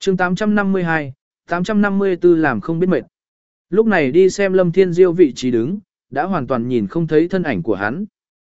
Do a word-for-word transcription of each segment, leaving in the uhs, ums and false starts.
chương tám trăm năm mươi hai, tám trăm năm mươi tư làm không biết mệt. Lúc này đi xem Lâm Thiên Diêu vị trí đứng, đã hoàn toàn nhìn không thấy thân ảnh của hắn.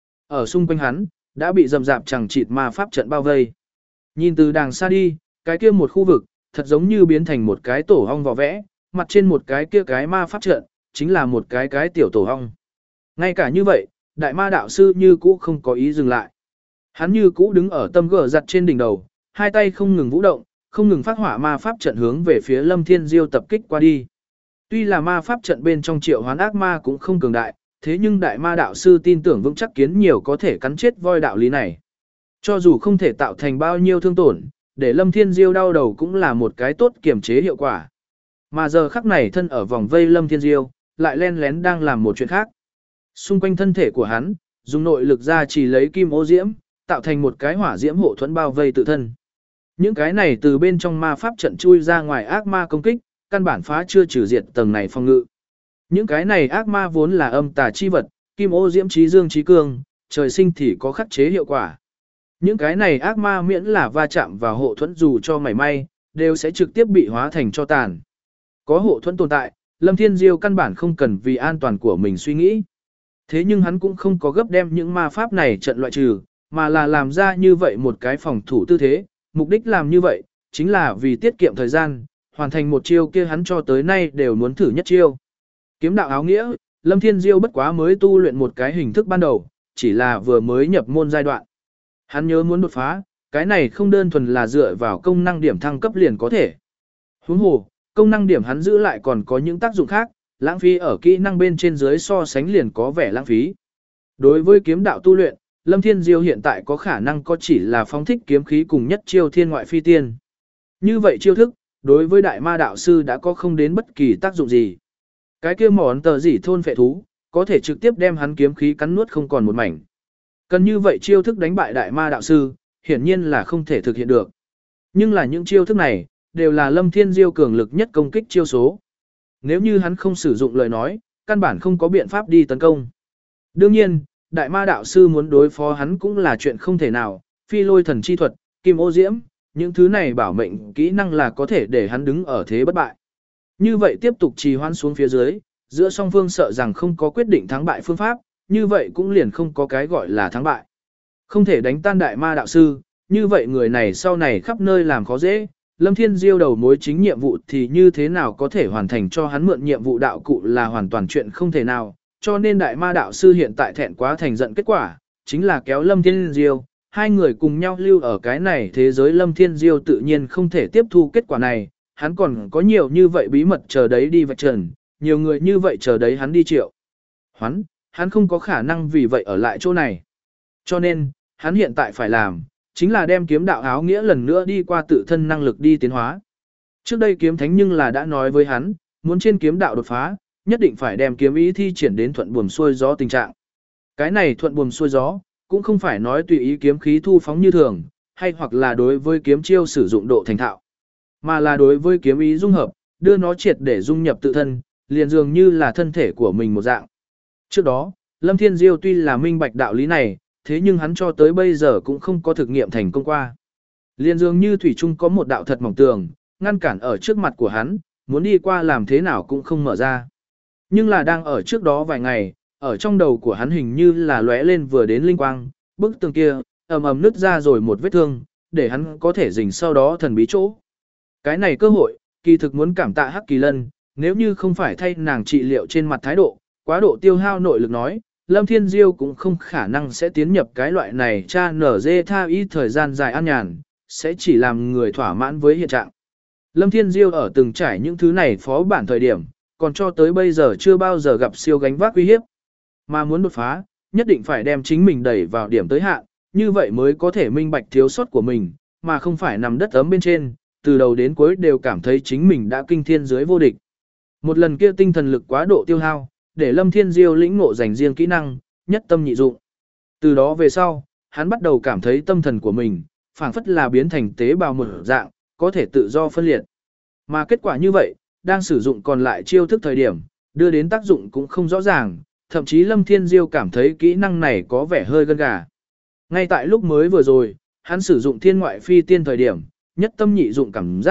Ở xung quanh hắn, đã bị rầm rạp chẳng chịt ma pháp trận bao vây. Nhìn từ đàng xa đi, cái kia một khu vực, thật giống như biến thành một cái tổ hong vỏ vẽ, mặt trên một cái kia cái ma pháp trận, chính là một cái cái tiểu tổ hong. Ngay cả như vậy, đại ma đạo sư như cũ không có ý dừng lại. Hắn như cũ đứng ở tâm gở giặt trên đỉnh đầu, hai tay không ngừng vũ động, không ngừng phát hỏa ma pháp trận hướng về phía Lâm Thiên Diêu tập kích qua đi. Tuy là ma pháp trận bên trong triệu hoán ác ma cũng không cường đại, thế nhưng đại ma đạo sư tin tưởng vững chắc kiến nhiều có thể cắn chết voi đạo lý này. Cho dù không thể tạo thành bao nhiêu thương tổn, để Lâm Thiên Diêu đau đầu cũng là một cái tốt kiểm chế hiệu quả. Mà giờ khắc này thân ở vòng vây Lâm Thiên Diêu, lại len lén đang làm một chuyện khác. Xung quanh thân thể của hắn, dùng nội lực ra chỉ lấy kim ô diễm, tạo thành một cái hỏa diễm hộ thuẫn bao vây tự thân. Những cái này từ bên trong ma pháp trận chui ra ngoài ác ma công kích, căn bản phá chưa trừ diệt tầng này phòng ngự. Những cái này ác ma vốn là âm tà chi vật, kim ô diễm trí dương trí cương, trời sinh thì có khắc chế hiệu quả. Những cái này ác ma miễn là va chạm vào hộ thuẫn dù cho mảy may, đều sẽ trực tiếp bị hóa thành cho tàn. Có hộ thuẫn tồn tại, Lâm Thiên Diêu căn bản không cần vì an toàn của mình suy nghĩ. Thế nhưng hắn cũng không có gấp đem những ma pháp này trận loại trừ, mà là làm ra như vậy một cái phòng thủ tư thế. Mục đích làm như vậy, chính là vì tiết kiệm thời gian, hoàn thành một chiêu kia hắn cho tới nay đều muốn thử nhất chiêu. Kiếm đạo áo nghĩa, Lâm Thiên Diêu bất quá mới tu luyện một cái hình thức ban đầu, chỉ là vừa mới nhập môn giai đoạn. Hắn nhớ muốn đột phá, cái này không đơn thuần là dựa vào công năng điểm thăng cấp liền có thể. Huống hồ, công năng điểm hắn giữ lại còn có những tác dụng khác, lãng phí ở kỹ năng bên trên dưới so sánh liền có vẻ lãng phí. Đối với kiếm đạo tu luyện, Lâm Thiên Diêu hiện tại có khả năng có chỉ là phóng thích kiếm khí cùng nhất chiêu thiên ngoại phi tiên. Như vậy chiêu thức, đối với đại ma đạo sư đã có không đến bất kỳ tác dụng gì. Cái kia món tờ gì thôn phệ thú, có thể trực tiếp đem hắn kiếm khí cắn nuốt không còn một mảnh. Cần như vậy chiêu thức đánh bại đại ma đạo sư, hiển nhiên là không thể thực hiện được. Nhưng là những chiêu thức này, đều là Lâm Thiên Diêu cường lực nhất công kích chiêu số. Nếu như hắn không sử dụng lời nói, căn bản không có biện pháp đi tấn công. Đương nhiên, đại ma đạo sư muốn đối phó hắn cũng là chuyện không thể nào, phi lôi thần chi thuật, kim ô diễm, những thứ này bảo mệnh kỹ năng là có thể để hắn đứng ở thế bất bại. Như vậy tiếp tục trì hoãn xuống phía dưới, giữa song phương sợ rằng không có quyết định thắng bại phương pháp, như vậy cũng liền không có cái gọi là thắng bại. Không thể đánh tan đại ma đạo sư, như vậy người này sau này khắp nơi làm khó dễ, Lâm Thiên Diêu đầu mối chính nhiệm vụ thì như thế nào có thể hoàn thành cho hắn mượn nhiệm vụ đạo cụ là hoàn toàn chuyện không thể nào, cho nên đại ma đạo sư hiện tại thẹn quá thành giận kết quả, chính là kéo Lâm Thiên Diêu, hai người cùng nhau lưu ở cái này thế giới. Lâm Thiên Diêu tự nhiên không thể tiếp thu kết quả này, hắn còn có nhiều như vậy bí mật chờ đấy đi vạch trần, nhiều người như vậy chờ đấy hắn đi triệu. Hắn, hắn không có khả năng vì vậy ở lại chỗ này. Cho nên, hắn hiện tại phải làm, chính là đem kiếm đạo áo nghĩa lần nữa đi qua tự thân năng lực đi tiến hóa. Trước đây kiếm thánh nhưng là đã nói với hắn, muốn trên kiếm đạo đột phá, nhất định phải đem kiếm ý thi triển đến thuận buồm xuôi gió tình trạng. Cái này thuận buồm xuôi gió, cũng không phải nói tùy ý kiếm khí thu phóng như thường, hay hoặc là đối với kiếm chiêu sử dụng độ thành thạo, mà là đối với kiếm ý dung hợp, đưa nó triệt để dung nhập tự thân, liền dường như là thân thể của mình một dạng. Trước đó, Lâm Thiên Diêu tuy là minh bạch đạo lý này, thế nhưng hắn cho tới bây giờ cũng không có thực nghiệm thành công qua. Liền dường như thủy chung có một đạo thật mỏng tường, ngăn cản ở trước mặt của hắn, muốn đi qua làm thế nào cũng không mở ra. Nhưng là đang ở trước đó vài ngày, ở trong đầu của hắn hình như là lóe lên vừa đến linh quang, bức tường kia, ầm ầm nứt ra rồi một vết thương, để hắn có thể rình sau đó thần bí chỗ. Cái này cơ hội, kỳ thực muốn cảm tạ Hắc Kỳ Lân, nếu như không phải thay nàng trị liệu trên mặt thái độ, quá độ tiêu hao nội lực nói, Lâm Thiên Diêu cũng không khả năng sẽ tiến nhập cái loại này cha nở dê tha ý thời gian dài an nhàn, sẽ chỉ làm người thỏa mãn với hiện trạng. Lâm Thiên Diêu ở từng trải những thứ này phó bản thời điểm, còn cho tới bây giờ chưa bao giờ gặp siêu gánh vác uy hiếp. Mà muốn đột phá, nhất định phải đem chính mình đẩy vào điểm tới hạn, như vậy mới có thể minh bạch thiếu sót của mình, mà không phải nằm đất ấm bên trên, từ đầu đến cuối đều cảm thấy chính mình đã kinh thiên dưới vô địch. Một lần kia tinh thần lực quá độ tiêu hao, để Lâm Thiên Diêu lĩnh ngộ dành riêng kỹ năng, nhất tâm nhị dụng. Từ đó về sau, hắn bắt đầu cảm thấy tâm thần của mình, phảng phất là biến thành tế bào một dạng, có thể tự do phân liệt. Mà kết quả như vậy, đang sử dụng còn lại chiêu thức thời điểm, đưa đến tác dụng cũng không rõ ràng, thậm chí Lâm Thiên Diêu cảm thấy kỹ năng này có vẻ hơi gân gà. Ngay tại lúc mới vừa rồi, hắn sử dụng thiên ngoại phi tiên thời điểm, nhất tâm nhị dụng cảm giác,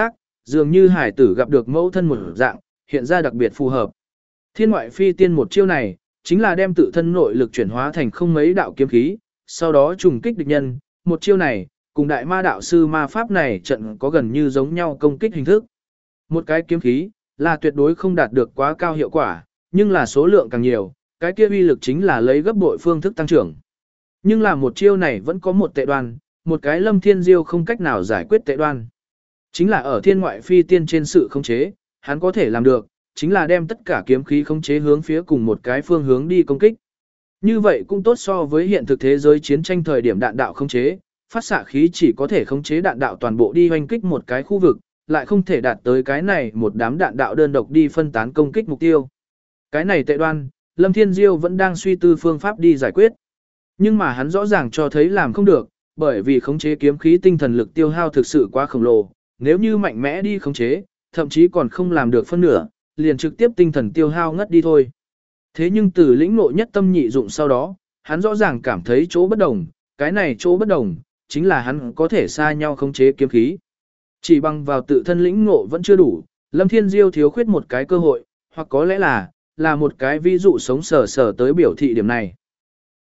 dường như hải tử gặp được mẫu thân một dạng, hiện ra đặc biệt phù hợp. Thiên ngoại phi tiên một chiêu này, chính là đem tự thân nội lực chuyển hóa thành không mấy đạo kiếm khí, sau đó trùng kích địch nhân, một chiêu này, cùng đại ma đạo sư ma pháp này trận có gần như giống nhau công kích hình thức. Một cái kiếm khí, là tuyệt đối không đạt được quá cao hiệu quả, nhưng là số lượng càng nhiều, cái kia uy lực chính là lấy gấp bội phương thức tăng trưởng. Nhưng là một chiêu này vẫn có một tệ đoan, một cái Lâm Thiên Diêu không cách nào giải quyết tệ đoan. Chính là ở thiên ngoại phi tiên trên sự khống chế, hắn có thể làm được, chính là đem tất cả kiếm khí khống chế hướng phía cùng một cái phương hướng đi công kích. Như vậy cũng tốt so với hiện thực thế giới chiến tranh thời điểm đạn đạo khống chế, phát xạ khí chỉ có thể khống chế đạn đạo toàn bộ đi hoành kích một cái khu vực, lại không thể đạt tới cái này một đám đạn đạo đơn độc đi phân tán công kích mục tiêu. Cái này tệ đoan, Lâm Thiên Diêu vẫn đang suy tư phương pháp đi giải quyết. Nhưng mà hắn rõ ràng cho thấy làm không được, bởi vì khống chế kiếm khí tinh thần lực tiêu hao thực sự quá khổng lồ, nếu như mạnh mẽ đi khống chế, thậm chí còn không làm được phân nửa, liền trực tiếp tinh thần tiêu hao ngất đi thôi. Thế nhưng từ lĩnh ngộ nhất tâm nhị dụng sau đó, hắn rõ ràng cảm thấy chỗ bất đồng, cái này chỗ bất đồng, chính là hắn có thể xa nhau khống chế kiếm khí. Chỉ bằng vào tự thân lĩnh ngộ vẫn chưa đủ, Lâm Thiên Diêu thiếu khuyết một cái cơ hội, hoặc có lẽ là, là một cái ví dụ sống sờ sờ tới biểu thị điểm này.